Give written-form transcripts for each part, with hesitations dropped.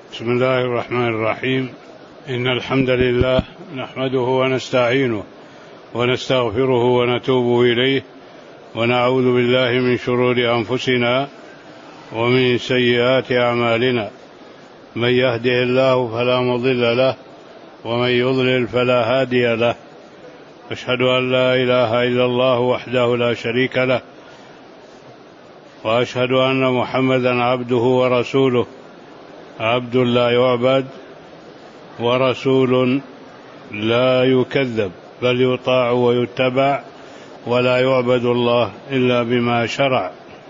بسم الله الرحمن الرحيم. إن الحمد لله نحمده ونستعينه ونستغفره ونتوب إليه ونعوذ بالله من شرور أنفسنا ومن سيئات أعمالنا. من يهده الله فلا مضل له ومن يضلل فلا هادي له. أشهد أن لا إله إلا الله وحده لا شريك له، وأشهد أن محمدا عبده ورسوله، عبد لا يعبد ورسول لا يكذب، بل يطاع ويتبع، ولا يعبد الله إلا بما شرع.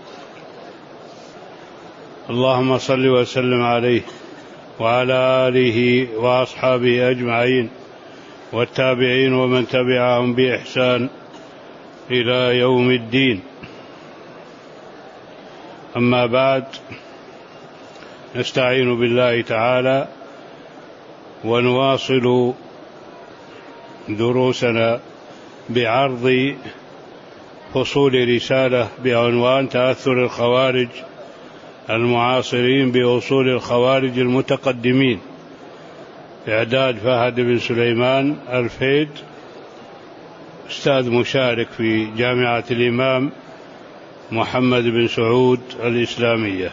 اللهم صل وسلم عليه وعلى آله وأصحابه أجمعين والتابعين ومن تبعهم بإحسان إلى يوم الدين. أما بعد، نستعين بالله تعالى ونواصل دروسنا بعرض فصول رسالة بعنوان تأثر الخوارج المعاصرين بأصول الخوارج المتقدمين، إعداد فهد بن سليمان الفيد، أستاذ مشارك في جامعة الإمام محمد بن سعود الإسلامية.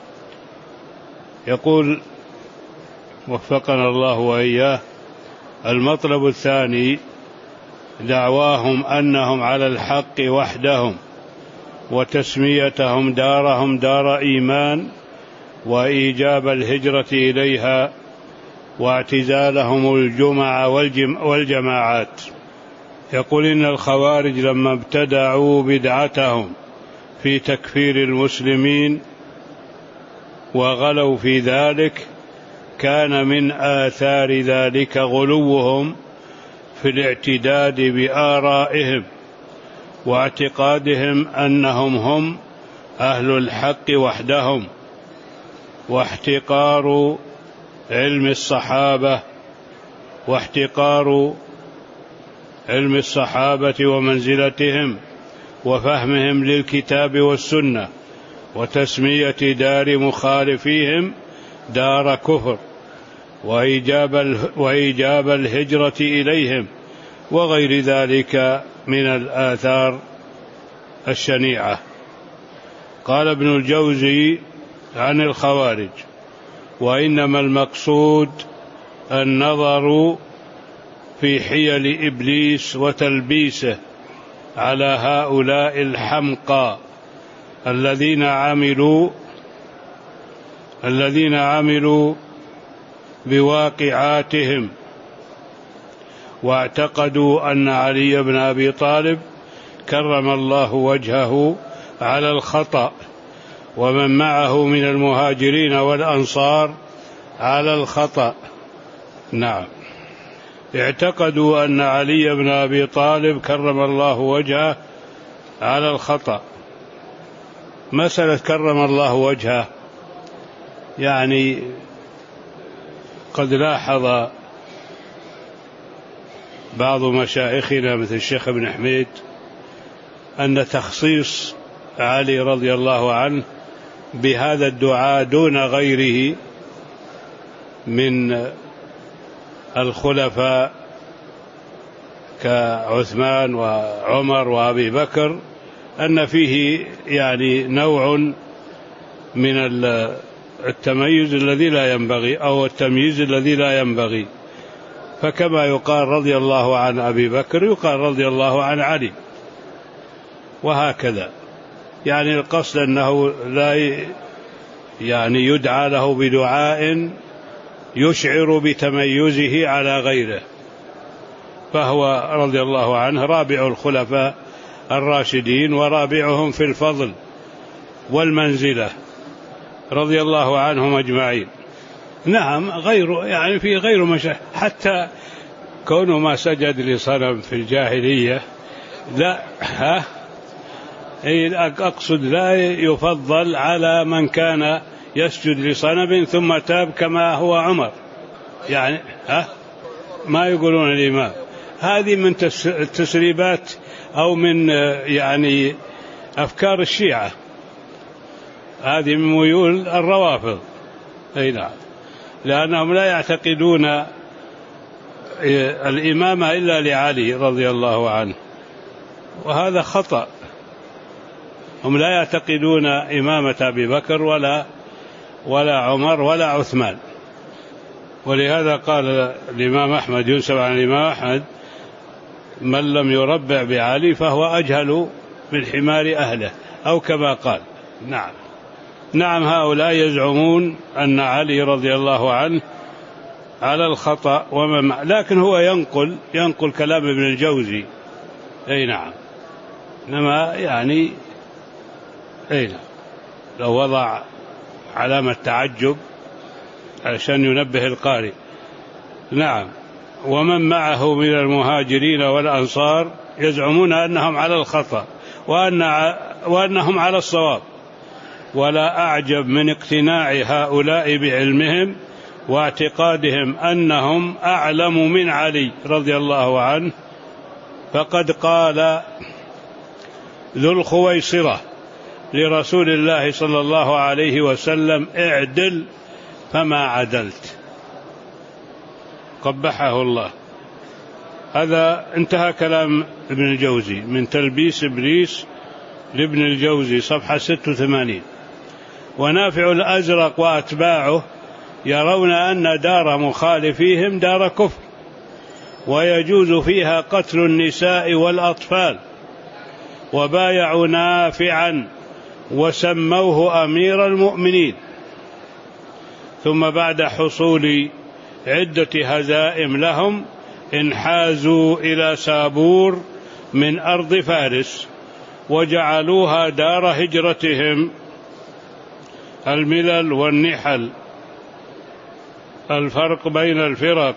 يقول وفقنا الله وإياه: المطلب الثاني دعواهم أنهم على الحق وحدهم، وتسميتهم دارهم دار إيمان، وإيجاب الهجرة إليها، واعتزالهم الجمع والجماعات. يقول إن الخوارج لما ابتدعوا بدعتهم في تكفير المسلمين وغلوا في ذلك، كان من آثار ذلك غلوهم في الاعتداد بآرائهم واعتقادهم أنهم هم أهل الحق وحدهم، واحتقار علم الصحابة ومنزلتهم وفهمهم للكتاب والسنة، وتسمية دار مخالفيهم دار كفر، وإيجاب الهجرة إليهم، وغير ذلك من الآثار الشنيعة. قال ابن الجوزي عن الخوارج: وإنما المقصود النظر في حيل إبليس وتلبيسه على هؤلاء الحمقى الذين عملوا بواقعاتهم، واعتقدوا أن علي بن أبي طالب كرم الله وجهه على الخطأ، ومن معه من المهاجرين والأنصار على الخطأ. نعم، اعتقدوا أن علي بن أبي طالب كرم الله وجهه على الخطأ. مسألة كرم الله وجهه، يعني قد لاحظ بعض مشايخنا مثل الشيخ ابن حميد أن تخصيص علي رضي الله عنه بهذا الدعاء دون غيره من الخلفاء كعثمان وعمر وأبي بكر، أن فيه يعني نوع من التميز الذي لا ينبغي، أو التمييز الذي لا ينبغي. فكما يقال رضي الله عن أبي بكر يقال رضي الله عن علي، وهكذا. يعني القصد أنه لا يعني يدعى له بدعاء يشعر بتميزه على غيره، فهو رضي الله عنه رابع الخلفاء الراشدين ورابعهم في الفضل والمنزلة، رضي الله عنهم أجمعين. نعم، يعني في غير مشاهد، حتى كونه ما سجد لصنم في الجاهلية، لا أقصد لا يفضل على من كان يسجد لصنم ثم تاب كما هو عمر، يعني ما يقولون الإمام. هذه من التسريبات أو من يعني أفكار الشيعة، هذه من ميول الروافض. أي نعم. لأنهم لا يعتقدون الإمامة إلا لعلي رضي الله عنه، وهذا خطأ. هم لا يعتقدون إمامة أبي بكر ولا عمر ولا عثمان. ولهذا قال الإمام أحمد، ينسب عن الإمام أحمد: من لم يربع بعلي فهو أجهل من حمار أهله، أو كما قال. نعم هؤلاء يزعمون أن علي رضي الله عنه على الخطأ لكن هو ينقل كلام ابن الجوزي. أي نعم، إنما يعني لو وضع علامة تعجب علشان ينبه القارئ. نعم. ومن معه من المهاجرين والأنصار يزعمون أنهم على الخطأ وأنهم على الصواب، ولا أعجب من اقتناع هؤلاء بعلمهم واعتقادهم أنهم أعلم من علي رضي الله عنه. فقد قال ذو الخويصرة لرسول الله صلى الله عليه وسلم: اعدل فما عدلت. قبحه الله. هذا انتهى كلام ابن الجوزي من تلبيس إبليس لابن الجوزي، صفحة 86. ونافع الأزرق وأتباعه يرون أن دار مخالفيهم دار كفر، ويجوز فيها قتل النساء والأطفال، وبايعوا نافعا وسموه أمير المؤمنين. ثم بعد حصول عدة هزائم لهم انحازوا إلى سابور من أرض فارس وجعلوها دار هجرتهم. الملل والنحل، الفرق بين الفرق،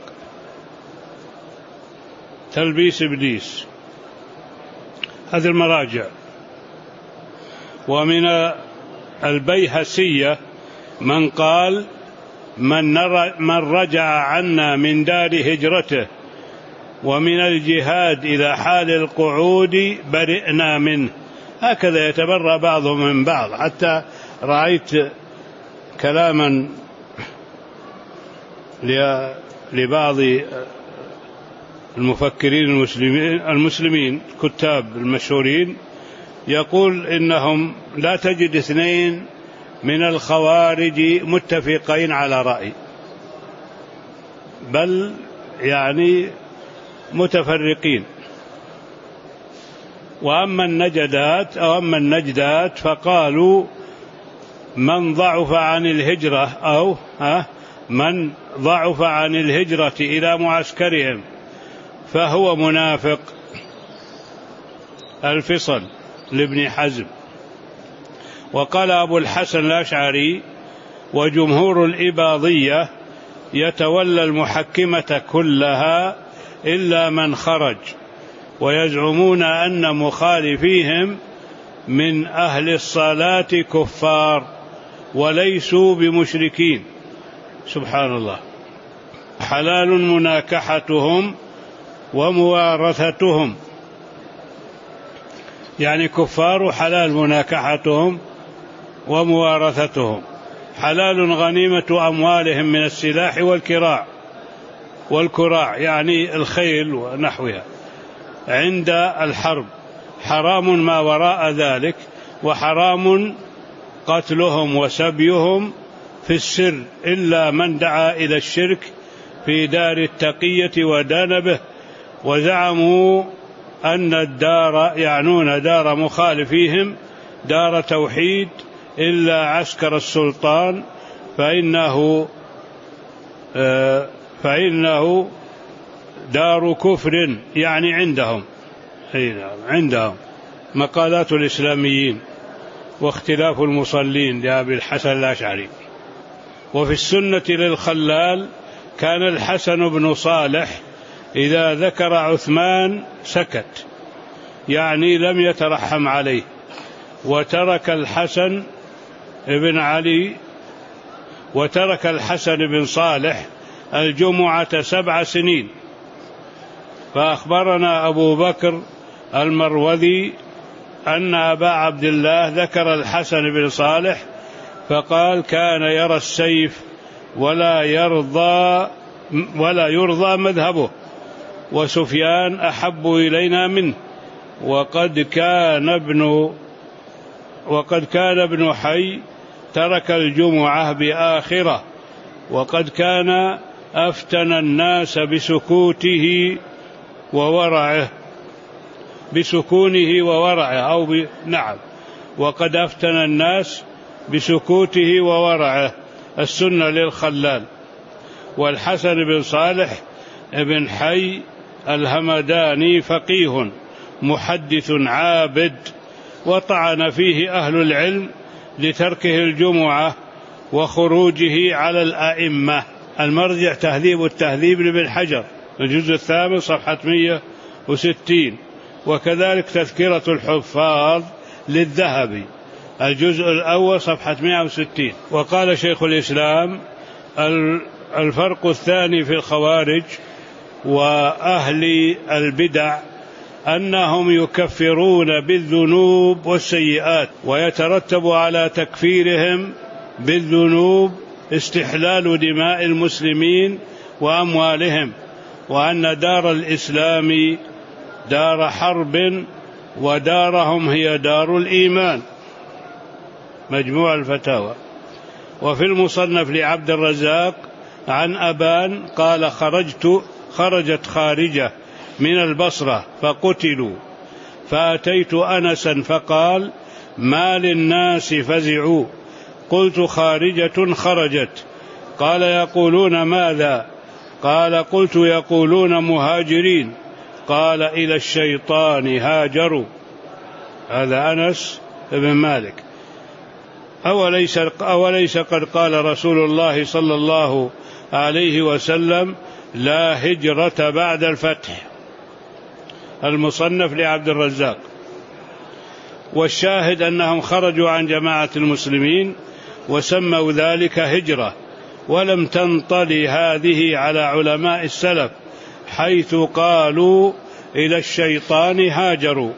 تلبيس إبليس. هذه المراجع. ومن البيهسية من قال: من رجع عنا من دار هجرته ومن الجهاد إلى حال القعود برئنا منه. هكذا يتبرأ بعضهم من بعض. حتى رأيت كلاما لبعض المفكرين المسلمين الكتاب المشهورين يقول إنهم لا تجد اثنين من الخوارج متفقين على رأي، بل يعني متفرقين. وأما النجدات فقالوا: من ضعف عن الهجرة من ضعف عن الهجرة إلى معسكرهم فهو منافق. الفصل لابن حزم. وقال أبو الحسن الأشعري: وجمهور الإباضية يتولى المحكمة كلها إلا من خرج، ويزعمون أن مخالفيهم من أهل الصلاة كفار وليسوا بمشركين. سبحان الله. حلال مناكحتهم وموارثتهم، يعني كفار حلال مناكحتهم وموارثتهم. حلال غنيمة أموالهم من السلاح والكراع يعني الخيل ونحوها عند الحرب. حرام ما وراء ذلك، وحرام قتلهم وسبيهم في السر إلا من دعا إلى الشرك في دار التقية ودان به. وزعموا أن الدار يعنون دار مخالفيهم دار توحيد إلا عسكر السلطان فإنه دار كفر، يعني عندهم مقالات الإسلاميين واختلاف المصلين لأبي الحسن الأشعري. وفي السنة للخلال: كان الحسن بن صالح إذا ذكر عثمان سكت، يعني لم يترحم عليه. وترك الحسن بن صالح الجمعة 7 سنين. فأخبرنا أبو بكر المروذي أن أبا عبد الله ذكر الحسن بن صالح فقال: كان يرى السيف ولا يرضى مذهبه، وسفيان أحب إلينا منه، وقد كان ابن حي ترك الجمعة بآخرة، وقد كان أفتن الناس بسكونه وورعه وقد أفتن الناس بسكوته وورعه السنة للخلال. والحسن بن صالح ابن حي الهمداني فقيه محدث عابد، وطعن فيه أهل العلم لتركه الجمعة وخروجه على الأئمة. المرجع تهذيب التهذيب لابن حجر الجزء 8 صفحة 160، وكذلك تذكرة الحفاظ للذهبي الجزء الأول صفحة 160. وقال شيخ الإسلام: الفرق الثاني في الخوارج وأهل البدع أنهم يكفرون بالذنوب والسيئات، ويترتب على تكفيرهم بالذنوب استحلال دماء المسلمين وأموالهم، وأن دار الإسلام دار حرب ودارهم هي دار الإيمان. مجموع الفتاوى. وفي المصنف لعبد الرزاق عن أبان قال: خرجت خارجة من البصرة فقتلوا، فأتيت أنسا فقال: ما للناس فزعوا؟ قلت: خارجة خرجت. قال: يقولون ماذا؟ قال: قلت: يقولون مهاجرين. قال: إلى الشيطان هاجروا. هذا أنس بن مالك. أوليس قد قال رسول الله صلى الله عليه وسلم: لا هجرة بعد الفتح. المصنف لعبد الرزاق. والشاهد أنهم خرجوا عن جماعة المسلمين وسموا ذلك هجرة، ولم تنطلي هذه على علماء السلف حيث قالوا: إلى الشيطان هاجروا.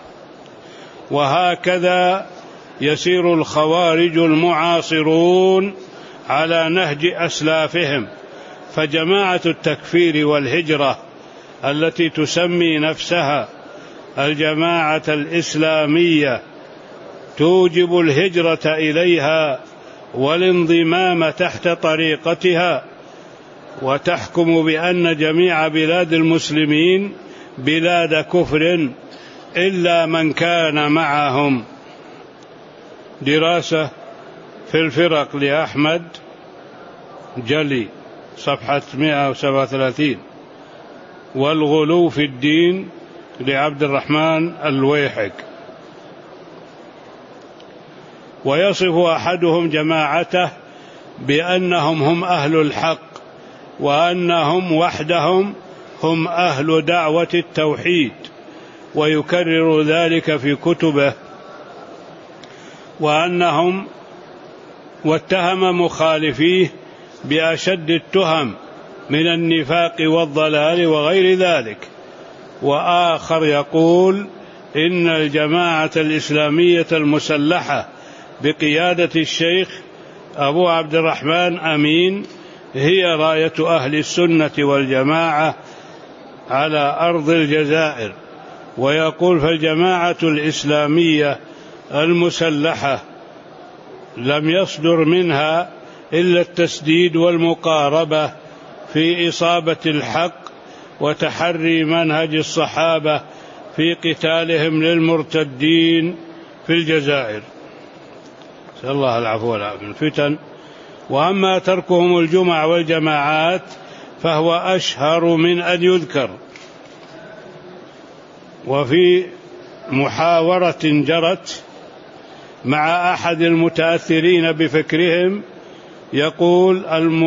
وهكذا يسير الخوارج المعاصرون على نهج أسلافهم. فجماعة التكفير والهجرة التي تسمي نفسها الجماعة الإسلامية توجب الهجرة إليها والانضمام تحت طريقتها، وتحكم بأن جميع بلاد المسلمين بلاد كفر إلا من كان معهم. دراسة في الفرق لأحمد جلي صفحة 137. والغلو في الدين لعبد الرحمن الويحك. ويصف أحدهم جماعته بأنهم هم أهل الحق، وأنهم وحدهم هم أهل دعوة التوحيد، ويكرر ذلك في كتبه. واتهم مخالفيه بأشد التهم من النفاق والضلال وغير ذلك. وآخر يقول إن الجماعة الإسلامية المسلحة بقيادة الشيخ أبو عبد الرحمن أمين هي راية أهل السنة والجماعة على أرض الجزائر. ويقول: فالجماعة الإسلامية المسلحة لم يصدر منها إلا التسديد والمقاربة في إصابة الحق وتحري منهج الصحابة في قتالهم للمرتدين في الجزائر. نسأل الله العفو والعافية من الفتن. وأما تركهم الجمع والجماعات فهو أشهر من أن يذكر. وفي محاورة جرت مع أحد المتأثرين بفكرهم يقول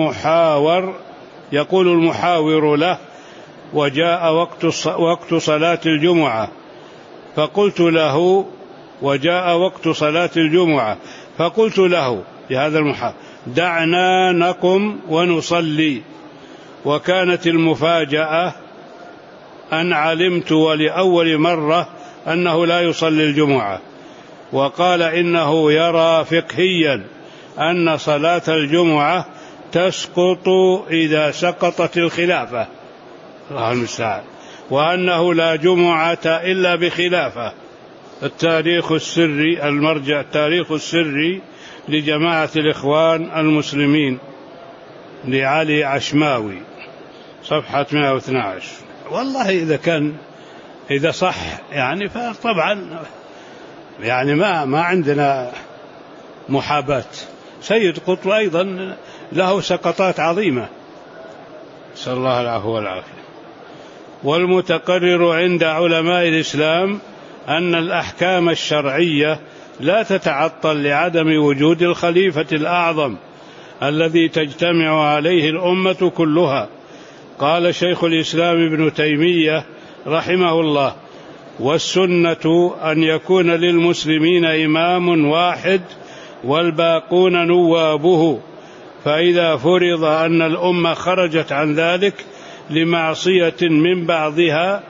المحاور له: وجاء وقت صلاة الجمعة، فقلت له: وجاء وقت صلاة الجمعة فقلت له لهذا المحاور: دعنا نقم ونصلي. وكانت المفاجأة أن علمت ولأول مرة أنه لا يصلي الجمعة، وقال إنه يرى فقهيا أن صلاة الجمعة تسقط إذا سقطت الخلافة، الله المستعان، وأنه لا جمعة إلا بخلافة. التاريخ السري، المرجع التاريخ السري لجماعة الإخوان المسلمين لعلي عشماوي، صفحة 112. والله إذا صح يعني، فطبعا يعني ما عندنا محاباة. سيد قطب أيضا له سقطات عظيمة، نسأل الله العفو والعافية. والمتقرر عند علماء الإسلام أن الأحكام الشرعية لا تتعطل لعدم وجود الخليفة الأعظم الذي تجتمع عليه الأمة كلها. قال شيخ الإسلام ابن تيمية رحمه الله: والسنة أن يكون للمسلمين إمام واحد والباقون نوابه، فإذا فرض أن الأمة خرجت عن ذلك لمعصية من بعضها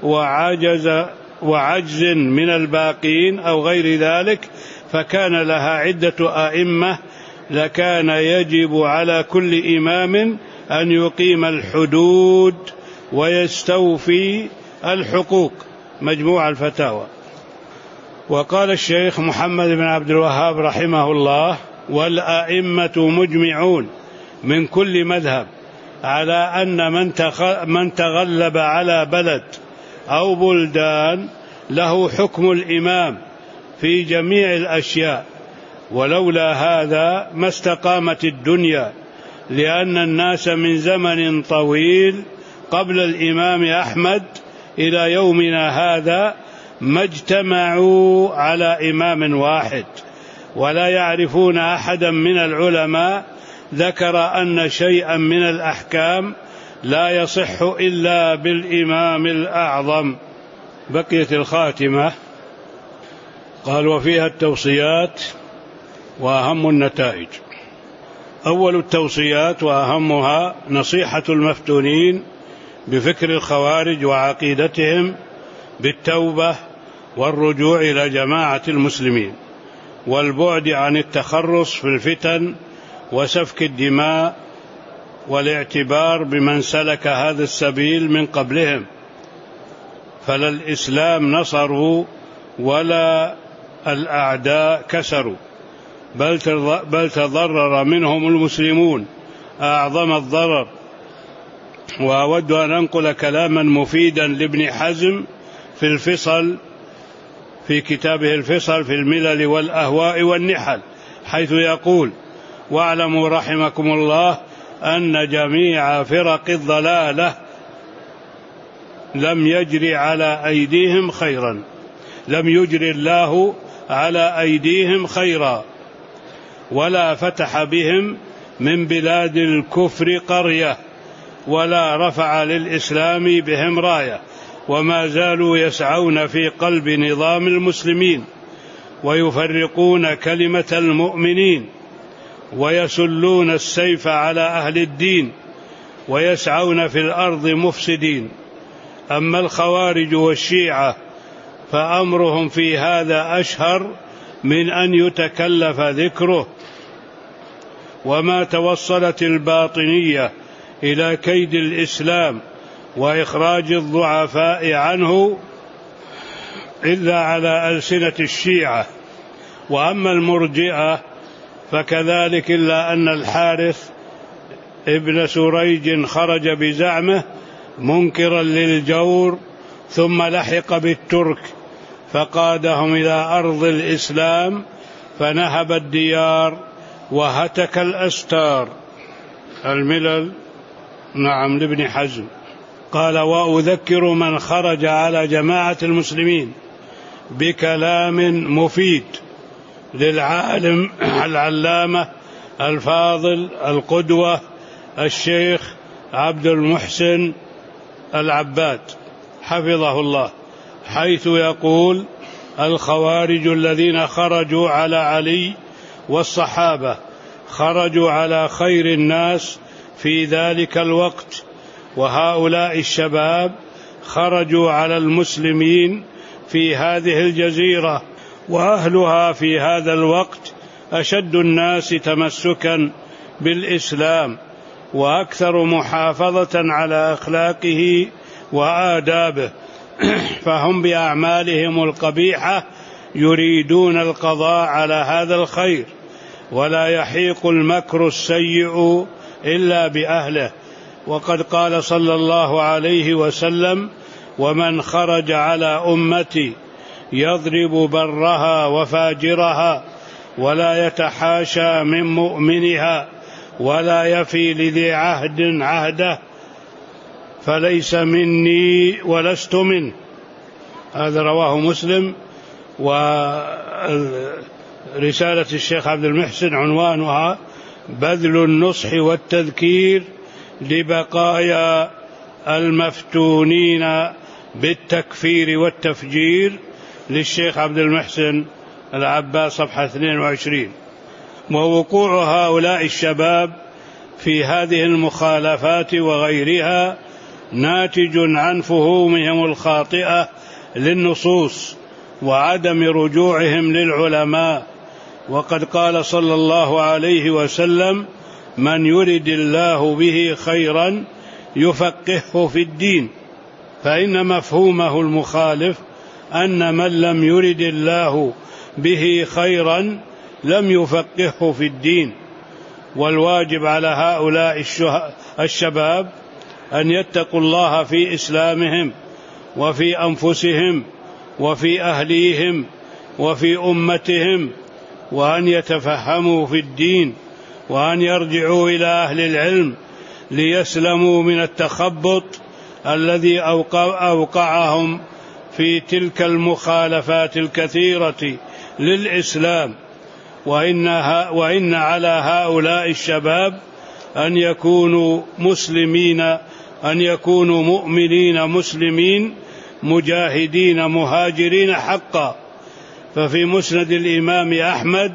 وعجز من الباقين أو غير ذلك، فكان لها عدة أئمة، لكان يجب على كل إمام أن يقيم الحدود ويستوفي الحقوق. مجموع الفتاوى. وقال الشيخ محمد بن عبد الوهاب رحمه الله: والأئمة مجمعون من كل مذهب على أن من تغلب على بلد أو بلدان له حكم الإمام في جميع الأشياء، ولولا هذا ما استقامت الدنيا، لأن الناس من زمن طويل قبل الإمام أحمد إلى يومنا هذا ما اجتمعوا على إمام واحد، ولا يعرفون أحدا من العلماء ذكر أن شيئا من الأحكام لا يصح إلا بالإمام الأعظم. بقيت الخاتمة. قال: وفيها التوصيات وأهم النتائج. أول التوصيات وأهمها نصيحة المفتونين بفكر الخوارج وعقيدتهم بالتوبة والرجوع إلى جماعة المسلمين، والبعد عن التخرص في الفتن وسفك الدماء، والاعتبار بمن سلك هذا السبيل من قبلهم، فلا الإسلام نصروا ولا الأعداء كسروا، بل تضرر منهم المسلمون أعظم الضرر. وأود أن أنقل كلاما مفيدا لابن حزم في الفصل، في كتابه الفصل في الملل والأهواء والنحل، حيث يقول: واعلموا رحمكم الله أن جميع فرق الضلالة لم يجري على أيديهم خيرا، لم يجري الله على أيديهم خيرا، ولا فتح بهم من بلاد الكفر قرية، ولا رفع للإسلام بهم راية، وما زالوا يسعون في قلب نظام المسلمين، ويفرقون كلمة المؤمنين، ويسلون السيف على أهل الدين، ويسعون في الأرض مفسدين. أما الخوارج والشيعة فأمرهم في هذا أشهر من أن يتكلف ذكره. وما توصلت الباطنية إلى كيد الإسلام وإخراج الضعفاء عنه إلا على ألسنة الشيعة. وأما المرجئة فكذلك، إلا أن الحارث ابن سريج خرج بزعمه منكرا للجور، ثم لحق بالترك فقادهم إلى أرض الإسلام، فنهب الديار وهتك الأستار. الملل، نعم، لابن حزم. قال: وأذكر من خرج على جماعة المسلمين بكلام مفيد للعالم العلامة الفاضل القدوة الشيخ عبد المحسن العباد حفظه الله، حيث يقول: الخوارج الذين خرجوا على علي والصحابة خرجوا على خير الناس في ذلك الوقت، وهؤلاء الشباب خرجوا على المسلمين في هذه الجزيرة، وأهلها في هذا الوقت أشد الناس تمسكا بالإسلام وأكثر محافظة على أخلاقه وآدابه، فهم بأعمالهم القبيحة يريدون القضاء على هذا الخير، ولا يحيق المكر السيء إلا بأهله. وقد قال صلى الله عليه وسلم: ومن خرج على أمتي يضرب برها وفاجرها ولا يتحاشى من مؤمنها ولا يفي لذي عهد عهده فليس مني ولست منه. هذا رواه مسلم. ورسالة الشيخ عبد المحسن عنوانها: بذل النصح والتذكير لبقايا المفتونين بالتكفير والتفجير، للشيخ عبد المحسن العباس، صفحة 22. ووقوع هؤلاء الشباب في هذه المخالفات وغيرها ناتج عن فهومهم الخاطئة للنصوص وعدم رجوعهم للعلماء. وقد قال صلى الله عليه وسلم: من يرد الله به خيرا يفقهه في الدين. فإن مفهومه المخالف أن من لم يرد الله به خيرا لم يفقهه في الدين. والواجب على هؤلاء الشباب أن يتقوا الله في إسلامهم وفي أنفسهم وفي أهليهم وفي أمتهم، وأن يتفهموا في الدين، وأن يرجعوا إلى أهل العلم ليسلموا من التخبط الذي أوقعهم في تلك المخالفات الكثيرة للإسلام. وإن على هؤلاء الشباب أن يكونوا مسلمين، أن يكونوا مؤمنين مسلمين مجاهدين مهاجرين حقا. ففي مسند الإمام أحمد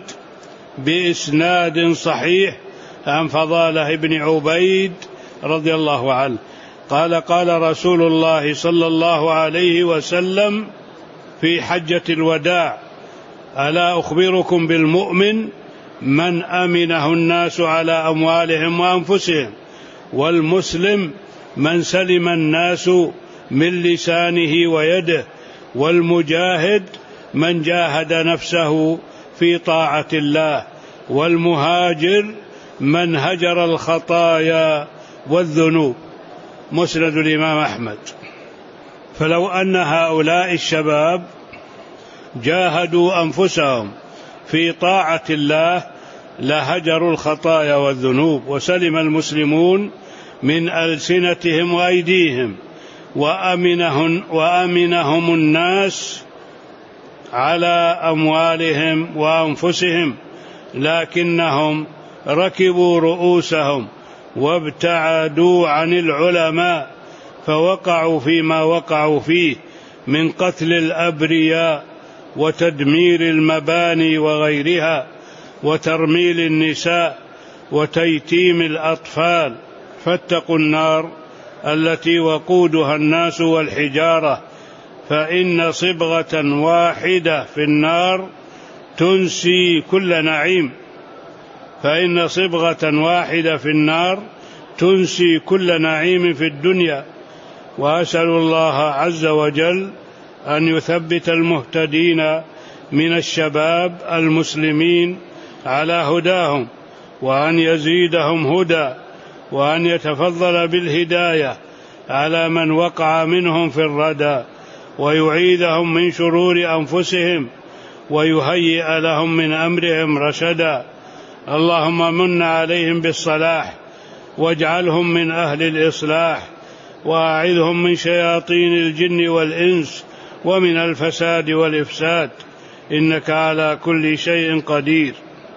بإسناد صحيح عن فضالة بن عبيد رضي الله عنه قال: قال رسول الله صلى الله عليه وسلم في حجة الوداع: ألا أخبركم بالمؤمن من أمنه الناس على أموالهم وأنفسهم، والمسلم من سلم الناس من لسانه ويده، والمجاهد من جاهد نفسه في طاعة الله، والمهاجر من هجر الخطايا والذنوب. مسند الإمام أحمد. فلو أن هؤلاء الشباب جاهدوا أنفسهم في طاعة الله لهجروا الخطايا والذنوب، وسلم المسلمون من ألسنتهم وأيديهم، وأمنهم الناس على أموالهم وأنفسهم، لكنهم ركبوا رؤوسهم وابتعدوا عن العلماء، فوقعوا فيما وقعوا فيه من قتل الأبرياء وتدمير المباني وغيرها، وترميل النساء وتيتيم الأطفال. فاتقوا النار التي وقودها الناس والحجارة، فإن صبغة واحدة في النار تنسي كل نعيم. فإن صبغة واحدة في النار تنسي كل نعيم في الدنيا. وأسأل الله عز وجل أن يثبت المهتدين من الشباب المسلمين على هداهم، وأن يزيدهم هدى، وأن يتفضل بالهداية على من وقع منهم في الردى، ويعيذهم من شرور أنفسهم، ويهيئ لهم من أمرهم رشدا. اللهم من عليهم بالصلاح، واجعلهم من أهل الإصلاح، وأعذهم من شياطين الجن والإنس ومن الفساد والإفساد، إنك على كل شيء قدير.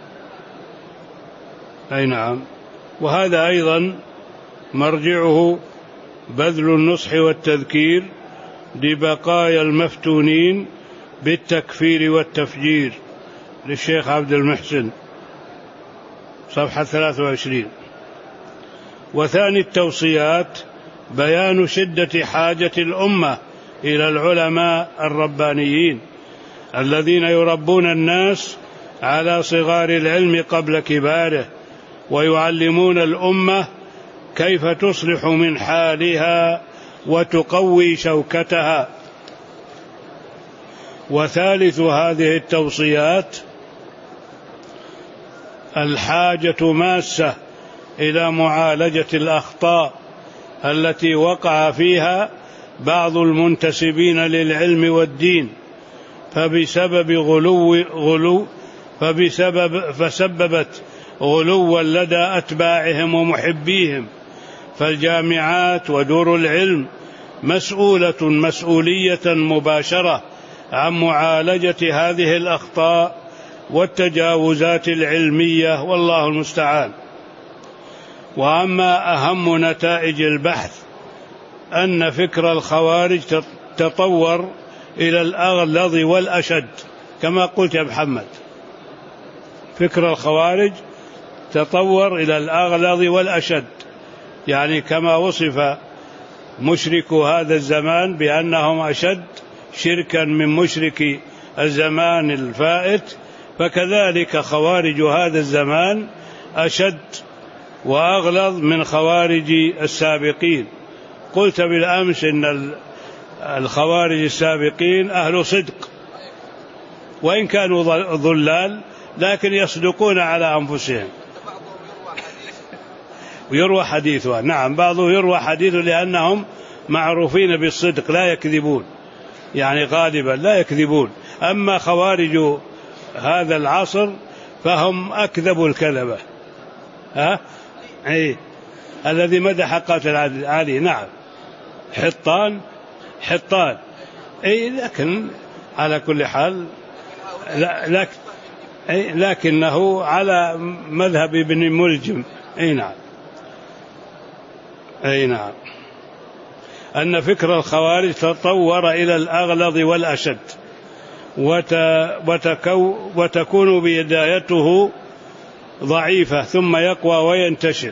أي نعم. وهذا أيضا مرجعه بذل النصح والتذكير لبقايا المفتونين بالتكفير والتفجير، للشيخ عبد المحسن، صفحة 23. وثاني التوصيات بيان شدة حاجة الأمة إلى العلماء الربانيين الذين يربون الناس على صغار العلم قبل كباره، ويعلمون الأمة كيف تصلح من حالها وتقوي شوكتها. وثالث هذه التوصيات الحاجة ماسة إلى معالجة الأخطاء التي وقع فيها بعض المنتسبين للعلم والدين فسببت غلوا لدى أتباعهم ومحبيهم. فالجامعات ودور العلم مسؤولية مباشرة عن معالجة هذه الأخطاء والتجاوزات العلمية، والله المستعان. وأما أهم نتائج البحث أن فكر الخوارج تطور إلى الأغلظ والأشد، كما قلت يا محمد، فكر الخوارج تطور إلى الأغلظ والأشد، يعني كما وصف مشركو هذا الزمان بأنهم أشد شركا من مشركي الزمان الفائت، فكذلك خوارج هذا الزمان أشد وأغلظ من خوارج السابقين. قلت بالأمس إن الخوارج السابقين أهل صدق، وإن كانوا ضلال لكن يصدقون على أنفسهم. ويروى حديثها، نعم، بعضهم يروى حديثه لأنهم معروفين بالصدق لا يكذبون، يعني غالبا لا يكذبون. أما خوارج هذا العصر فهم أكذب الكذبة. الذي مدح قاتل علي، نعم، حطان لكن على كل حال لكنه على مذهب ابن ملجم. نعم أن فكر الخوارج تطور إلى الأغلظ والأشد، وتكون بدايته ضعيفة ثم يقوى وينتشر.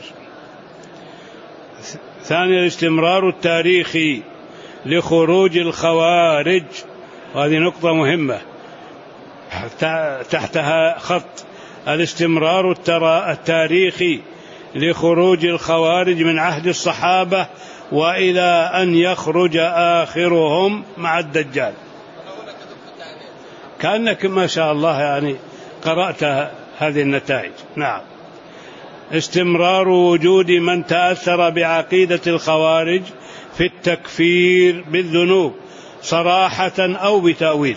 ثانيا الاستمرار التاريخي لخروج الخوارج، وهذه نقطة مهمة تحتها خط، الاستمرار التاريخي لخروج الخوارج من عهد الصحابة وإلى أن يخرج آخرهم مع الدجال. كأنك ما شاء الله يعني قرأت هذه النتائج. نعم، استمرار وجود من تأثر بعقيدة الخوارج في التكفير بالذنوب صراحة أو بتأويل.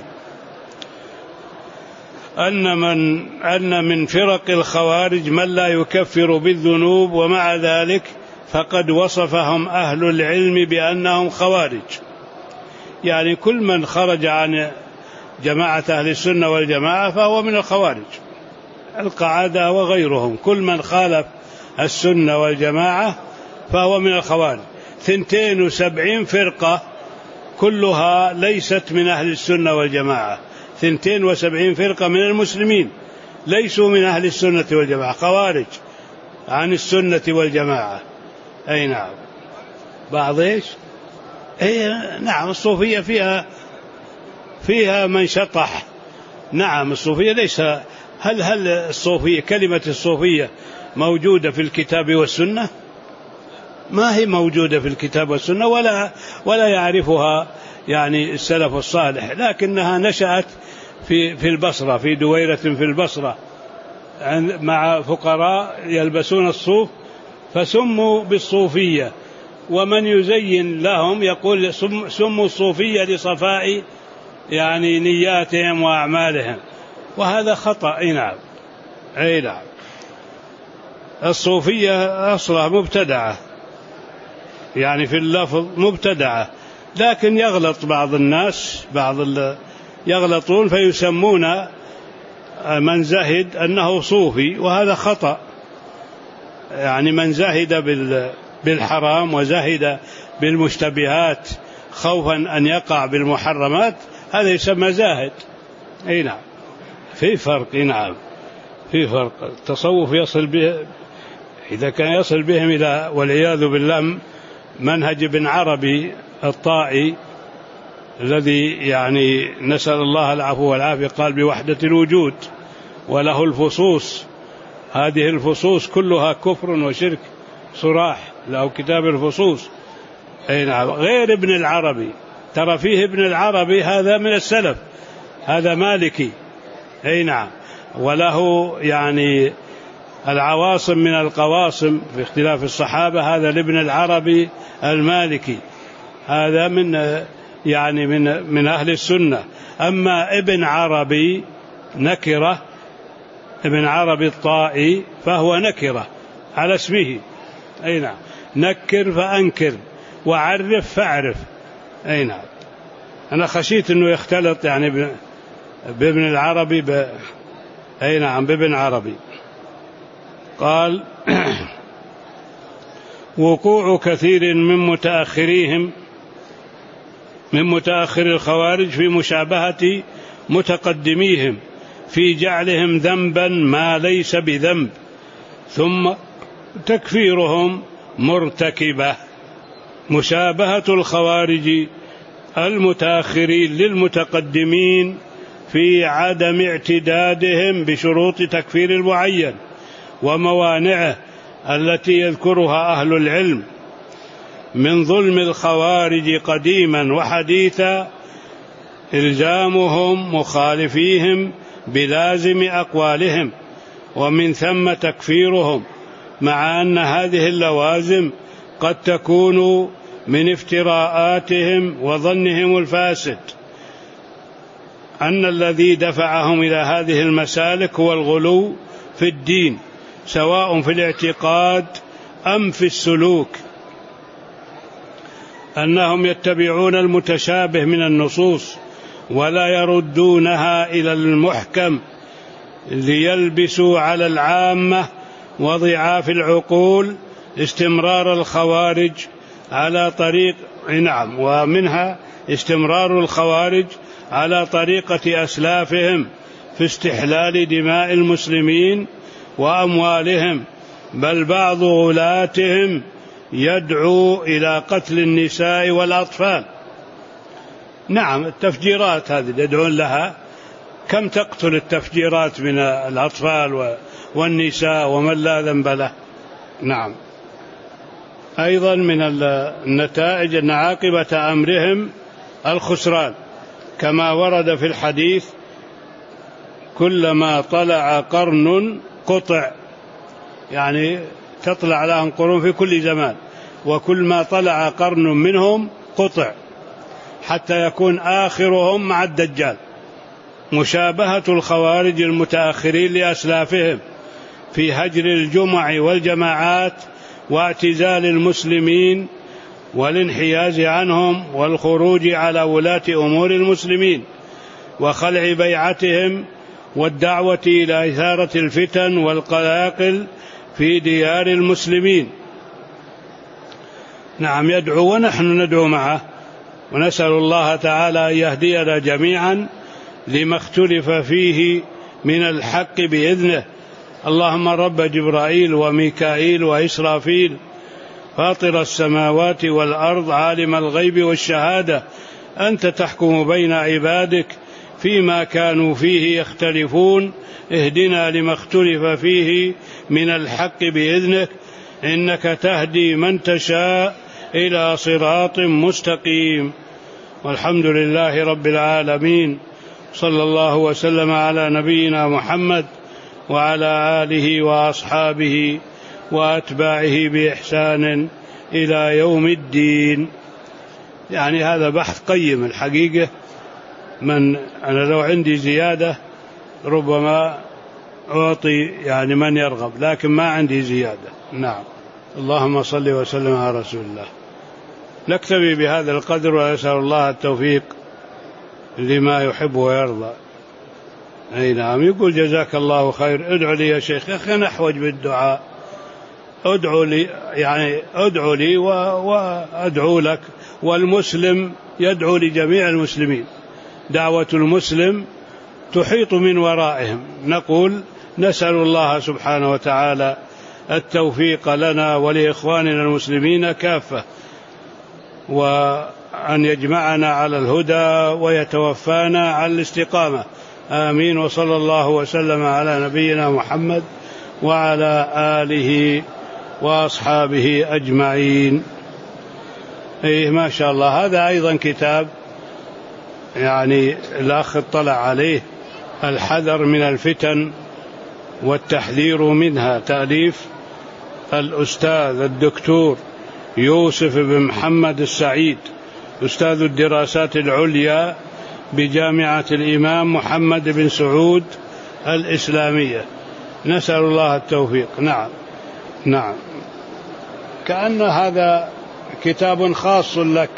أن من فرق الخوارج من لا يكفر بالذنوب، ومع ذلك فقد وصفهم أهل العلم بأنهم خوارج. يعني كل من خرج عن جماعة أهل السنة والجماعة فهو من الخوارج، القعادة وغيرهم، كل من خالف السنة والجماعة فهو من الخوارج. 72 فرقة كلها ليست من أهل السنة والجماعة، 72 فرقة من المسلمين ليسوا من أهل السنة والجماعة، خوارج عن السنة والجماعة. نعم، بعض نعم، الصوفية فيها من شطح. نعم، الصوفية ليس هل الصوفية، كلمة الصوفية موجودة في الكتاب والسنة؟ ما هي موجودة في الكتاب والسنة، ولا يعرفها يعني السلف الصالح، لكنها نشأت في البصرة، في دويرة في البصرة مع فقراء يلبسون الصوف فسموا بالصوفية، ومن يزين لهم يقول سموا الصوفية لصفاء يعني نياتهم وأعمالهم، وهذا خطأ. نعم، الصوفية أصلها مبتدعة، يعني في اللفظ مبتدعة، لكن يغلط بعض الناس، يغلطون فيسمون من زهد أنه صوفي، وهذا خطأ. يعني من زهد بالحرام وزهد بالمشتبهات خوفا أن يقع بالمحرمات هذا يسمى زاهد. نعم، في فرق. نعم، في فرق. التصوف يصل به، إذا كان يصل بهم إلى والعياذ بالله منهج ابن عربي الطائي الذي يعني نسأل الله العفو والعافية، قال بوحدة الوجود وله الفصوص، هذه الفصوص كلها كفر وشرك صراح، له كتاب الفصوص. أي نعم. غير ابن العربي، ترى فيه ابن العربي هذا من السلف، هذا مالكي. أي نعم. وله يعني العواصم من القواصم في اختلاف الصحابة، هذا لابن العربي المالكي، هذا من يعني من أهل السنة. أما ابن عربي نكرة، ابن عربي الطائي فهو نكرة على اسمه. أي نعم. نكر فأنكر وعرف فاعرف. أي نعم. أنا خشيت أنه يختلط يعني بابن العربي أي نعم بابن عربي. قال وقوع كثير من متأخر الخوارج في مشابهة متقدميهم في جعلهم ذنبا ما ليس بذنب، ثم تكفيرهم مرتكبة. مشابهة الخوارج المتأخرين للمتقدمين في عدم اعتدادهم بشروط تكفير المعين وموانعه التي يذكرها أهل العلم من ظلم الخوارج قديما وحديثا إلزامهم مخالفيهم بلازم أقوالهم، ومن ثم تكفيرهم، مع أن هذه اللوازم قد تكون من افتراءاتهم وظنهم الفاسد أن الذي دفعهم إلى هذه المسالك هو الغلو في الدين، سواء في الاعتقاد أم في السلوك، أنهم يتبعون المتشابه من النصوص ولا يردونها إلى المحكم ليلبسوا على العامة وضعاف العقول استمرار الخوارج على طريق ومنها استمرار الخوارج على طريقة أسلافهم في استحلال دماء المسلمين وأموالهم، بل بعض غلاتهم يدعو إلى قتل النساء والأطفال. نعم، التفجيرات هذه يدعون لها، كم تقتل التفجيرات من الأطفال والنساء ومن لا ذنب له. نعم. أيضا من النتائج أن عاقبة أمرهم الخسران، كما ورد في الحديث كلما طلع قرن قطع، يعني تطلع لهم قرون في كل زمان، وكل ما طلع قرن منهم قطع حتى يكون آخرهم مع الدجال. مشابهة الخوارج المتأخرين لأسلافهم في هجر الجمع والجماعات واعتزال المسلمين والانحياز عنهم والخروج على ولاة أمور المسلمين وخلع بيعتهم والدعوة إلى إثارة الفتن والقلاقل في ديار المسلمين. نعم، يدعو ونحن ندعو معه، ونسأل الله تعالى أن يهدينا جميعا لما اختلف فيه من الحق بإذنه. اللهم رب جبرائيل وميكائيل وإسرافيل فاطر السماوات والأرض عالم الغيب والشهادة، أنت تحكم بين عبادك فيما كانوا فيه يختلفون، اهدنا لما اختلف فيه من الحق بإذنك، إنك تهدي من تشاء إلى صراط مستقيم. والحمد لله رب العالمين، صلى الله وسلم على نبينا محمد وعلى آله وأصحابه وأتباعه بإحسان إلى يوم الدين. يعني هذا بحث قيم الحقيقة، أنا لو عندي زيادة ربما أعطي يعني من يرغب، لكن ما عندي زيادة. نعم. اللهم صل وسلم على رسول الله. نكتفي بهذا القدر، وأسأل الله التوفيق لما يحب ويرضى. أي نعم. يقول جزاك الله خير، ادعو لي يا شيخ. يا أخي أنا أحوج بالدعاء، ادعو لي، يعني ادعو لي وأدعو لك، والمسلم يدعو لجميع المسلمين، دعوة المسلم تحيط من ورائهم. نقول نسأل الله سبحانه وتعالى التوفيق لنا ولإخواننا المسلمين كافة، وأن يجمعنا على الهدى ويتوفانا على الاستقامة. آمين. وصلى الله وسلم على نبينا محمد وعلى آله وأصحابه أجمعين. ما شاء الله. هذا أيضا كتاب يعني الأخ اطلع عليه، الحذر من الفتن والتحذير منها، تأليف الأستاذ الدكتور يوسف بن محمد السعيد، أستاذ الدراسات العليا بجامعة الإمام محمد بن سعود الإسلامية. نسأل الله التوفيق. نعم كأن هذا كتاب خاص لك.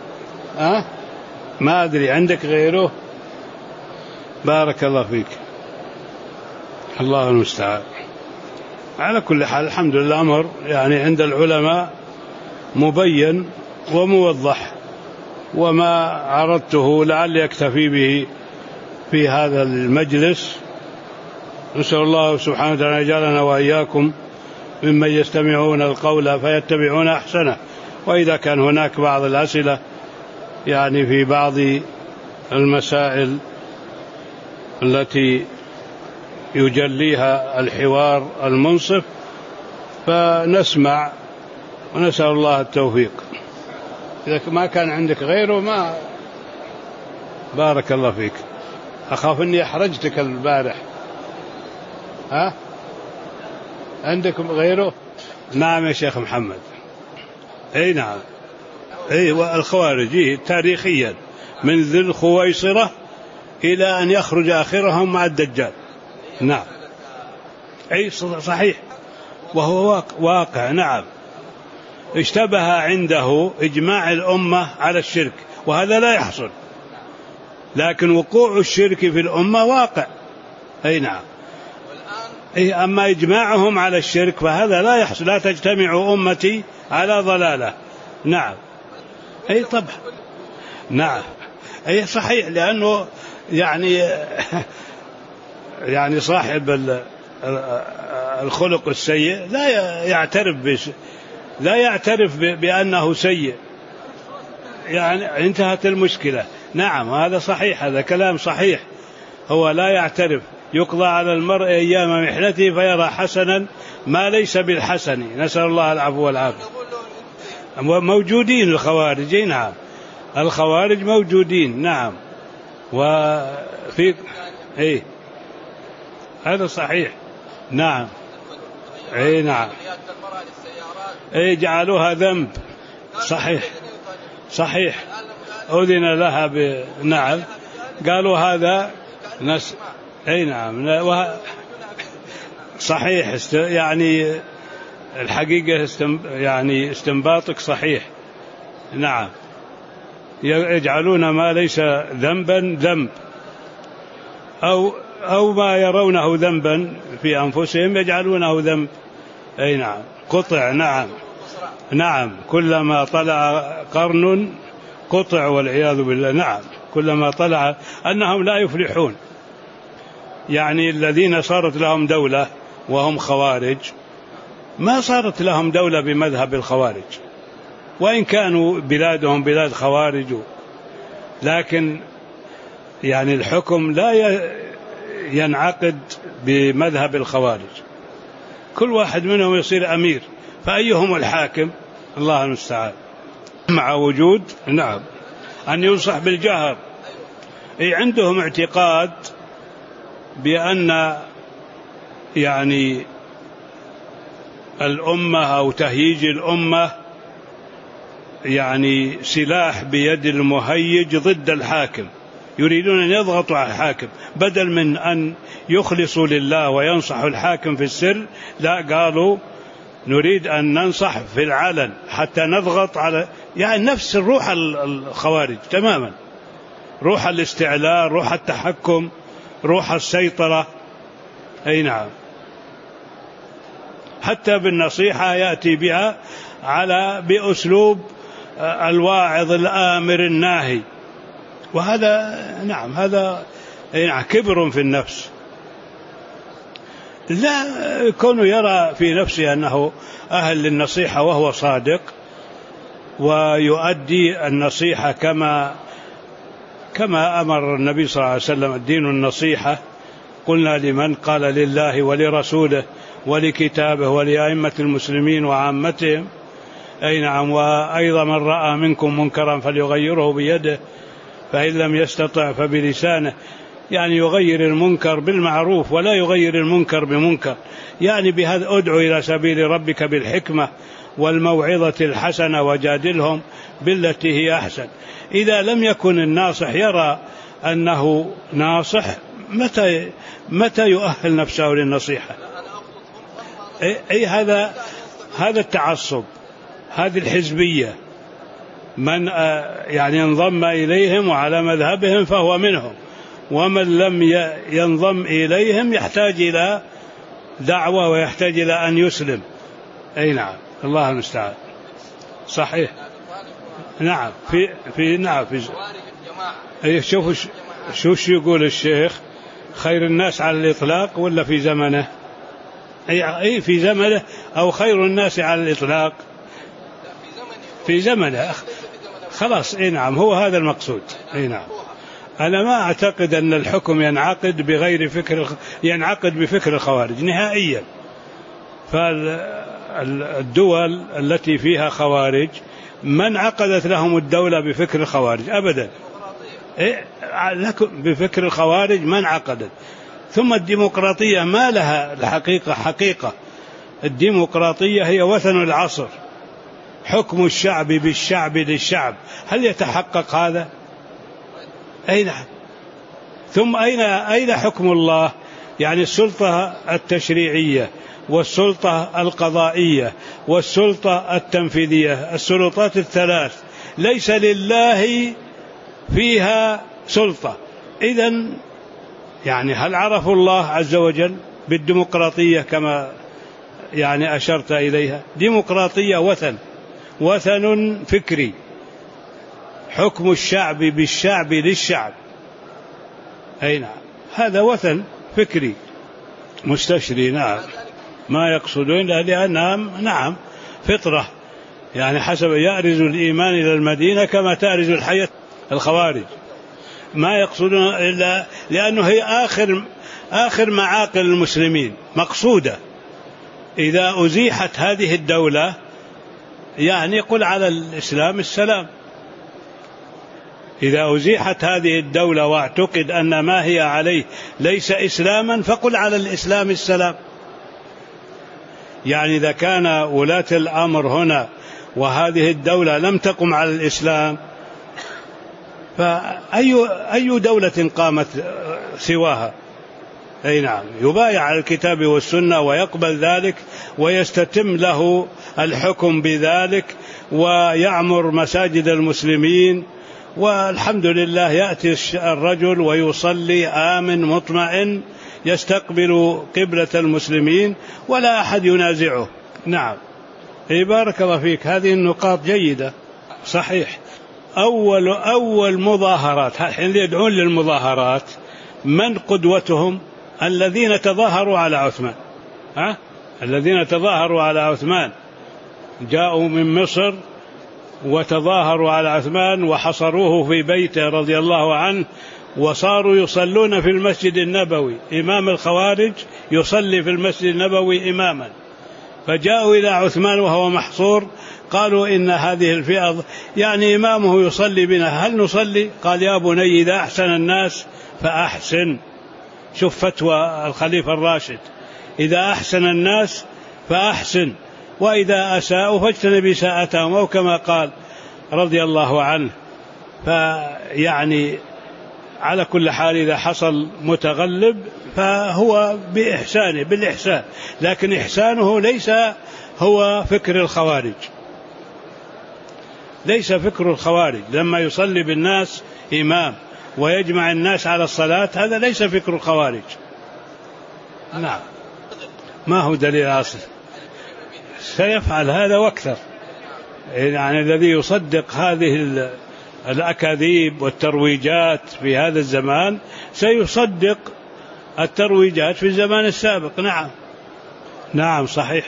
ما أدري عندك غيره؟ بارك الله فيك. الله المستعان. على كل حال الحمد لله، الأمر يعني عند العلماء مبين وموضح، وما عرضته لعل يكتفي به في هذا المجلس. نسأل الله سبحانه وتعالى يجعلنا وإياكم ممن يستمعون القول فيتبعون أحسنه. وإذا كان هناك بعض الأسئلة يعني في بعض المسائل التي يجليها الحوار المنصف فنسمع، ونسأل الله التوفيق. إذا ما كان عندك غيره ما بارك الله فيك. أخاف أني أحرجتك البارح. عندكم غيره؟ نعم يا شيخ محمد. نعم. والخوارج تاريخيا من ذي الخويصرة إلى أن يخرج آخرهم مع الدجال. نعم صحيح، وهو واقع. نعم اشتبه عنده إجماع الأمة على الشرك، وهذا لا يحصل، لكن وقوع الشرك في الأمة واقع. نعم. أما إجماعهم على الشرك فهذا لا يحصل. لا تجتمع أمتي على ضلالة. نعم طبعا. نعم صحيح، لأنه يعني صاحب الخلق السيء لا يعترف بأنه سيء، يعني انتهت المشكلة. نعم هذا صحيح، هذا كلام صحيح. هو لا يعترف. يقضى على المرء أيام محنته فيرى حسنا ما ليس بالحسن. نسأل الله العفو والعافية. موجودين الخوارج. نعم الخوارج موجودين. نعم. وفي هذا صحيح. نعم نعم جعلوها ذنب. صحيح أذن لها نعم قالوا هذا نعم صحيح. يعني الحقيقة يعني استنباطك صحيح. نعم يجعلون ما ليس ذنبا ذنب، أو ما يرونه ذنبا في أنفسهم يجعلونه ذنب. نعم قطع. نعم كلما طلع قرن قطع والعياذ بالله. نعم كلما طلع أنهم لا يفلحون. يعني الذين صارت لهم دولة وهم خوارج ما صارت لهم دولة بمذهب الخوارج، وإن كانوا بلادهم بلاد خوارج، لكن يعني الحكم لا ينعقد بمذهب الخوارج. كل واحد منهم يصير أمير، فأيهم الحاكم؟ الله المستعان. مع وجود نعم أن ينصح بالجهر. عندهم اعتقاد بأن يعني الأمة أو تهييج الأمة يعني سلاح بيد المهيج ضد الحاكم. يريدون أن يضغطوا على الحاكم بدل من أن يخلصوا لله وينصحوا الحاكم في السر، لا قالوا نريد أن ننصح في العلن حتى نضغط على، يعني نفس الروح الخوارج تماما، روح الاستعلاء، روح التحكم، روح السيطرة. نعم حتى بالنصيحة يأتي بها بأسلوب الواعظ الآمر الناهي، وهذا نعم هذا كبر في النفس. لا كونه يرى في نفسه أنه أهل للنصيحة وهو صادق ويؤدي النصيحة كما أمر النبي صلى الله عليه وسلم: الدين النصيحة. قلنا لمن؟ قال لله ولرسوله ولكتابه ولأئمة المسلمين وعامتهم. أي نعم. وأيضا من رأى منكم منكرا فليغيره بيده فإن لم يستطع فبلسانه، يعني يغير المنكر بالمعروف ولا يغير المنكر بمنكر. يعني بهذا ادعو إلى سبيل ربك بالحكمة والموعظة الحسنة وجادلهم بالتي هي أحسن. إذا لم يكن الناصح يرى أنه ناصح متى يؤهل نفسه للنصيحة؟ أي هذا التعصب، هذه الحزبية. من يعني انضم إليهم وعلى مذهبهم فهو منهم، ومن لم ينضم إليهم يحتاج إلى دعوة ويحتاج إلى أن يسلم. أي نعم. الله المستعان. صحيح. نعم. شوف يقول الشيخ خير الناس على الإطلاق ولا في زمنه؟ أي في زمنه أو خير الناس على الإطلاق في زمنه. خلاص. أي نعم. هو هذا المقصود. أي نعم. أنا ما أعتقد أن الحكم ينعقد بفكر الخوارج نهائيا. فالدول التي فيها خوارج ما انعقدت لهم الدولة بفكر الخوارج أبدا. بفكر الخوارج ما انعقدت. ثم الديمقراطية ما لها الحقيقة حقيقة. الديمقراطية هي وثن العصر، حكم الشعب بالشعب للشعب. هل يتحقق هذا؟ أي نعم. ثم أين حكم الله؟ يعني السلطة التشريعية والسلطة القضائية والسلطة التنفيذية، السلطات الثلاث ليس لله فيها سلطة. إذن يعني هل عرفوا الله عز وجل بالديمقراطية كما يعني أشرت إليها؟ ديمقراطية وثن فكري، حكم الشعب بالشعب للشعب. أي نعم. هذا وثن فكري مستشري. نعم. ما يقصدون لأنها نعم فطرة، يعني حسب يأرز الإيمان إلى المدينة كما تأرز الحياة. الخوارج ما يقصدون إلا لأنه هي آخر معاقل المسلمين مقصودة. إذا أزيحت هذه الدولة يعني قل على الإسلام السلام. إذا أزيحت هذه الدولة واعتقد أن ما هي عليه ليس إسلاما فقل على الإسلام السلام. يعني إذا كان ولاة الأمر هنا وهذه الدولة لم تقم على الإسلام فأي دولة قامت سواها؟ أي نعم. يبايع على الكتاب والسنة ويقبل ذلك ويستتم له الحكم بذلك ويعمر مساجد المسلمين، والحمد لله يأتي الرجل ويصلي آمن مطمئن يستقبل قبلة المسلمين ولا أحد ينازعه. نعم. بارك الله فيك. هذه النقاط جيدة. صحيح. أول مظاهرات حين يدعون للمظاهرات من قدوتهم؟ الذين تظاهروا على عثمان. الذين تظاهروا على عثمان جاءوا من مصر وتظاهروا على عثمان وحصروه في بيته رضي الله عنه، وصاروا يصلون في المسجد النبوي. إمام الخوارج يصلي في المسجد النبوي إماما، فجاءوا إلى عثمان وهو محصور قالوا إن هذه الفئة يعني إمامه يصلي بنا هل نصلي؟ قال يا بني إذا أحسن الناس فأحسن. شوف فتوى الخليفة الراشد، إذا أحسن الناس فأحسن وإذا أساءوا فاجتنب إساءتهم، أو كما قال رضي الله عنه. فيعني على كل حال إذا حصل متغلب فهو بإحسانه بالإحسان، لكن إحسانه ليس هو فكر الخوارج، ليس فكر الخوارج. لما يصلي بالناس إمام ويجمع الناس على الصلاة هذا ليس فكر الخوارج. نعم. ما هو دليل أصل؟ سيفعل هذا واكثر. يعني الذي يصدق هذه الأكاذيب والترويجات في هذا الزمان سيصدق الترويجات في الزمان السابق. نعم. نعم صحيح.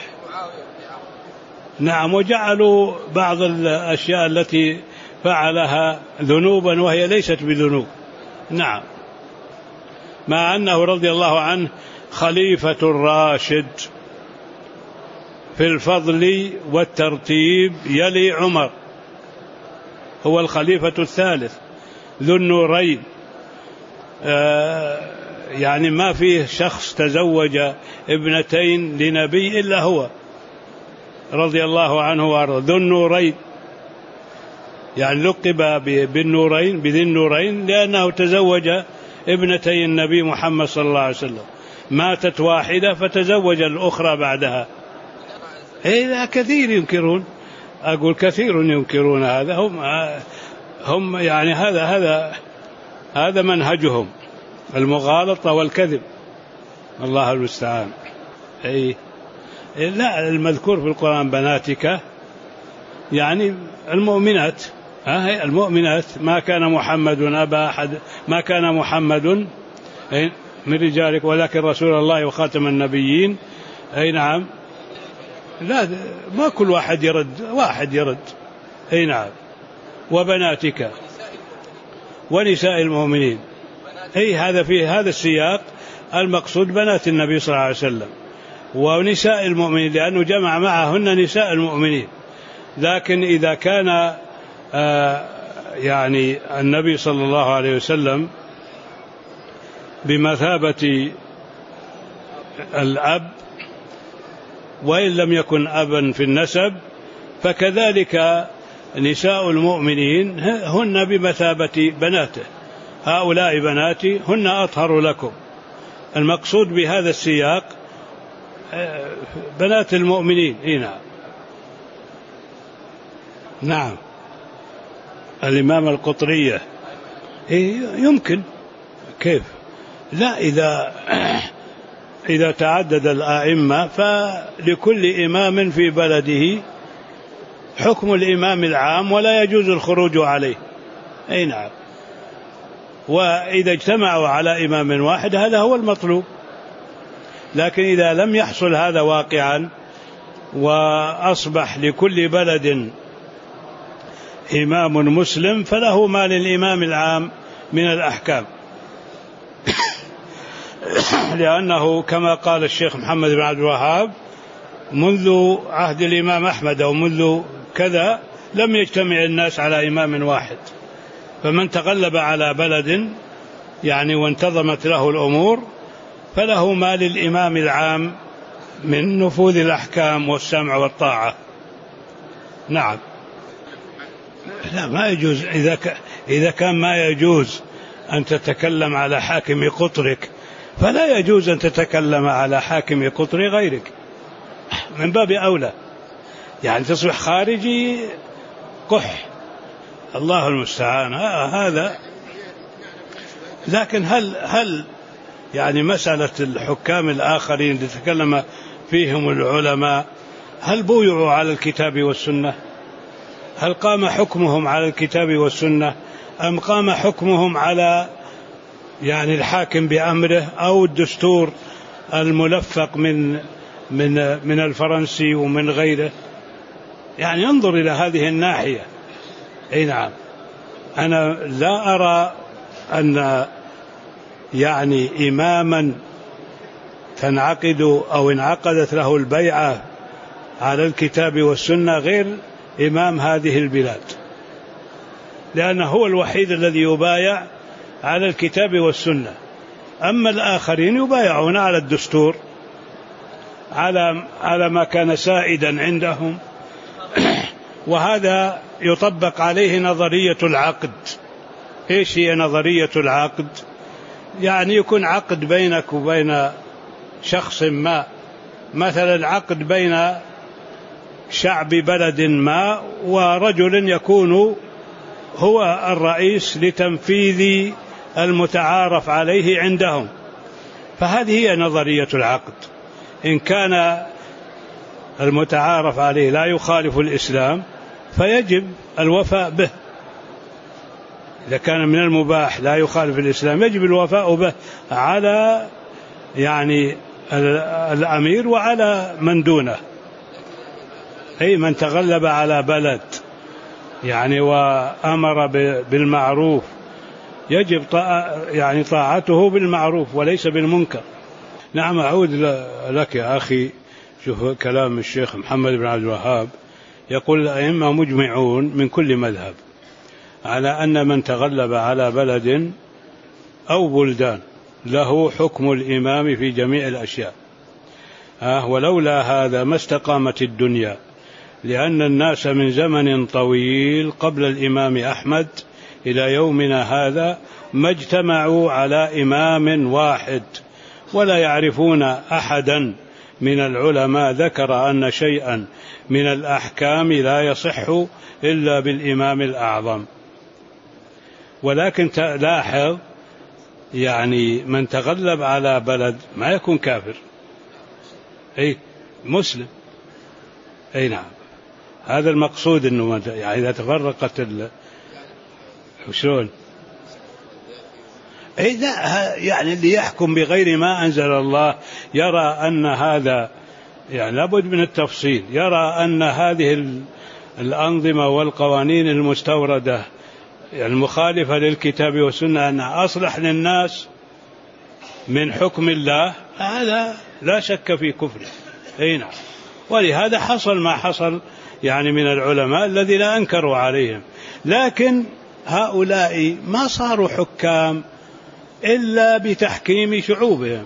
نعم. وجعلوا بعض الأشياء التي فعلها ذنوبا وهي ليست بذنوب. نعم. مع أنه رضي الله عنه خليفة الراشد في الفضل والترتيب يلي عمر، هو الخليفة الثالث ذو النورين. يعني ما فيه شخص تزوج ابنتين لنبي إلا هو رضي الله عنه وارضاه، ذو النورين، يعني لقب بالنورين بذي النورين لأنه تزوج ابنتي النبي محمد صلى الله عليه وسلم، ماتت واحدة فتزوج الأخرى بعدها. إذا كثير ينكرون، أقول كثير ينكرون هذا، هم يعني هذا منهجهم، المغالطة والكذب، الله المستعان. لا، المذكور في القرآن بناتك يعني المؤمنات، المؤمنات. ما كان محمد أبا أحد، ما كان محمد من رجالك ولكن رسول الله وخاتم النبيين. أي نعم، لا ما كل واحد يرد. أي نعم، وبناتك ونساء المؤمنين. هذا في هذا السياق المقصود بنات النبي صلى الله عليه وسلم ونساء المؤمنين، لأنه جمع معهن نساء المؤمنين. لكن إذا كان يعني النبي صلى الله عليه وسلم بمثابة الأب وإن لم يكن أبا في النسب، فكذلك نساء المؤمنين هن بمثابة بناته، هؤلاء بناتي هن أطهر لكم. المقصود بهذا السياق بنات المؤمنين. نعم. نعم، الإمام القطرية يمكن. كيف؟ لا، إذا تعدد الآئمة فلكل إمام في بلده حكم الإمام العام ولا يجوز الخروج عليه. نعم. وإذا اجتمعوا على إمام واحد هذا هو المطلوب. لكن إذا لم يحصل هذا واقعا وأصبح لكل بلد إمام مسلم فله ما للإمام العام من الأحكام. لأنه كما قال الشيخ محمد بن عبد الوهاب منذ عهد الإمام أحمد أو منذ كذا لم يجتمع الناس على إمام واحد، فمن تغلب على بلد يعني وانتظمت له الأمور فله ما للإمام العام من نفوذ الأحكام والسمع والطاعة. نعم. لا، ما يجوز. إذا كان ما يجوز أن تتكلم على حاكم قطرك فلا يجوز أن تتكلم على حاكم قطر غيرك، من باب أولى. يعني تصبح خارجي قح، الله المستعان. هذا. لكن هل يعني مسألة الحكام الآخرين اللي تكلم فيهم العلماء هل بويعوا على الكتاب والسنة؟ هل قام حكمهم على الكتاب والسنة أم قام حكمهم على يعني الحاكم بأمره أو الدستور الملفق من الفرنسي ومن غيره؟ يعني انظر إلى هذه الناحية. نعم. أنا لا أرى أن يعني إماما تنعقد أو انعقدت له البيعة على الكتاب والسنة غير إمام هذه البلاد، لأنه هو الوحيد الذي يبايع على الكتاب والسنة. أما الآخرين يبايعون على الدستور، على ما كان سائدا عندهم. وهذا يطبق عليه نظرية العقد. إيش هي نظرية العقد؟ يعني يكون عقد بينك وبين شخص ما، مثلا عقد بين شعب بلد ما ورجل يكون هو الرئيس لتنفيذ المتعارف عليه عندهم، فهذه هي نظرية العقد. إن كان المتعارف عليه لا يخالف الإسلام فيجب الوفاء به، إذا كان من المباح لا يخالف الإسلام يجب الوفاء به على يعني الأمير وعلى من دونه. أي من تغلب على بلد يعني وأمر بالمعروف يجب يعني طاعته بالمعروف وليس بالمنكر. نعم. أعود لك يا أخي شوف كلام الشيخ محمد بن عبد الوهاب، يقول الأئمة مجمعون من كل مذهب على أن من تغلب على بلد أو بلدان له حكم الإمام في جميع الأشياء، ولولا هذا ما استقامت الدنيا، لأن الناس من زمن طويل قبل الإمام أحمد إلى يومنا هذا ما اجتمعوا على إمام واحد، ولا يعرفون أحدا من العلماء ذكر أن شيئا من الأحكام لا يصح إلا بالإمام الأعظم. ولكن تلاحظ يعني من تغلب على بلد ما يكون كافر، أي مسلم، أي نعم. هذا المقصود، أنه يعني إذا تفرقت شلون يعني اللي يحكم بغير ما أنزل الله يرى أن هذا يعني لابد من التفصيل، يرى أن هذه الأنظمة والقوانين المستوردة المخالفة للكتاب والسنة أنها أصلح للناس من حكم الله، هذا لا شك في كفره، أي نعم. ولهذا حصل ما حصل يعني من العلماء الذي لا أنكروا عليهم، لكن هؤلاء ما صاروا حكام إلا بتحكيم شعوبهم،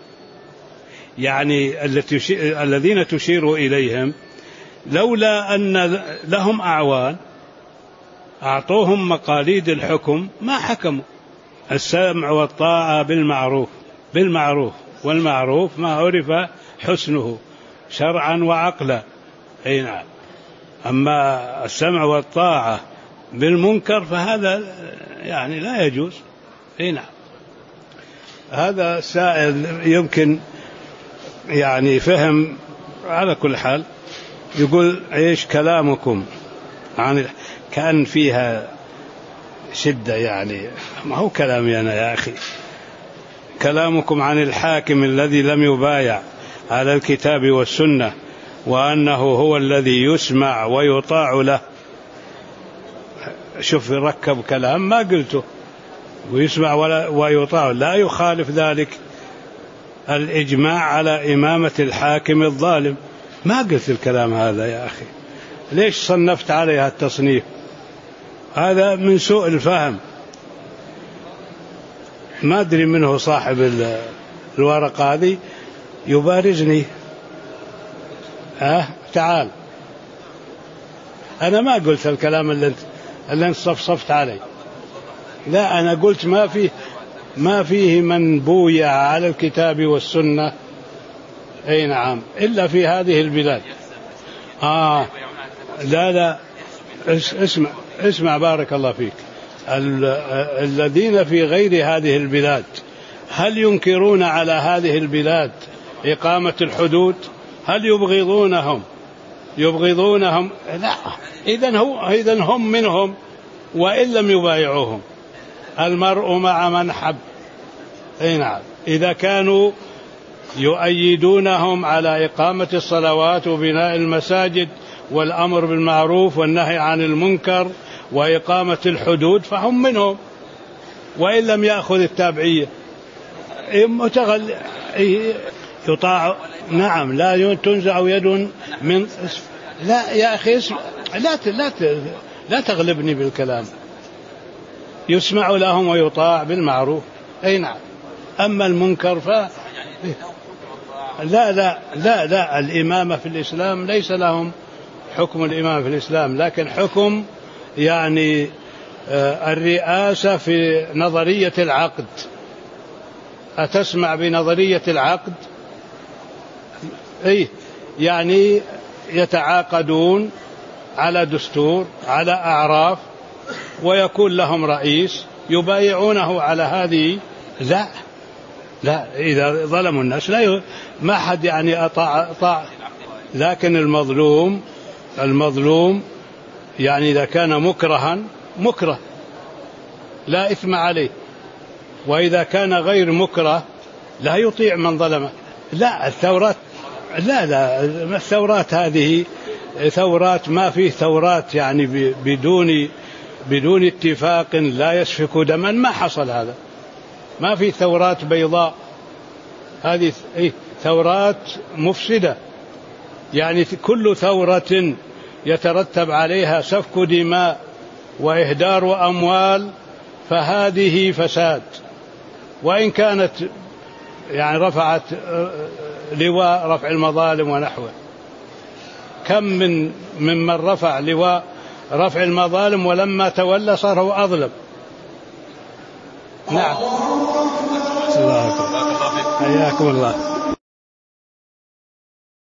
يعني الذين تشير إليهم لولا أن لهم أعوان أعطوهم مقاليد الحكم ما حكموا. السمع والطاعة بالمعروف والمعروف ما عرف حسنه شرعا وعقلا، أي نعم. أما السمع والطاعة بالمنكر فهذا يعني لا يجوز، أي نعم. هذا سائل يمكن يعني فهم. على كل حال يقول ايش كلامكم عن، كان فيها شدة يعني، ما هو كلامي أنا يا أخي، كلامكم عن الحاكم الذي لم يبايع على الكتاب والسنة وأنه هو الذي يسمع ويطاع له. شوف ركب كلام ما قلته، ويسمع ويطاع، لا يخالف ذلك الإجماع على إمامة الحاكم الظالم. ما قلت الكلام هذا يا أخي، ليش صنفت عليها التصنيف؟ هذا من سوء الفهم. ما أدري منه صاحب الورقة هذه يبارزني. تعال، أنا ما قلت الكلام اللي أنت صفصفت عليه، لا، أنا قلت ما فيه من بويع على الكتاب والسنة، أي نعم، إلا في هذه البلاد. لا اسمع بارك الله فيك. الذين في غير هذه البلاد هل ينكرون على هذه البلاد إقامة الحدود؟ هل يبغضونهم؟ لا. إذن هم منهم وإن لم يبايعوهم. المرء مع من حب، أي نعم. إذا كانوا يؤيدونهم على إقامة الصلوات وبناء المساجد والأمر بالمعروف والنهي عن المنكر وإقامة الحدود فهم منهم، وإن لم يأخذ التابعية يطاع. نعم، لا تنزع يد من. لا يا أخي، لا تغلبني بالكلام. يسمع لهم ويطاع بالمعروف، أي نعم. أما المنكر لا الإمامة في الإسلام ليس لهم حكم الإمامة في الإسلام، لكن حكم يعني الرئاسة في نظرية العقد. أتسمع بنظرية العقد؟ يعني يتعاقدون على دستور، على أعراف، ويكون لهم رئيس يبايعونه على هذه. لا إذا ظلموا الناس ما حد يعني أطاع. لكن المظلوم يعني إذا كان مكره لا إثم عليه، وإذا كان غير مكره لا يطيع من ظلمه. لا الثورات، الثورات هذه ثورات، ما فيه ثورات يعني بدون اتفاق لا يسفك دما، ما حصل هذا. ما في ثورات بيضاء، هذه ثورات مفسدة، يعني كل ثورة يترتب عليها سفك دماء وإهدار أموال فهذه فساد، وإن كانت يعني رفعت لواء رفع المظالم ونحوه. كم ممن رفع لواء رفع المظالم ولما تولى صار هو أظلم. نعم. الله أكبر. حياكم الله.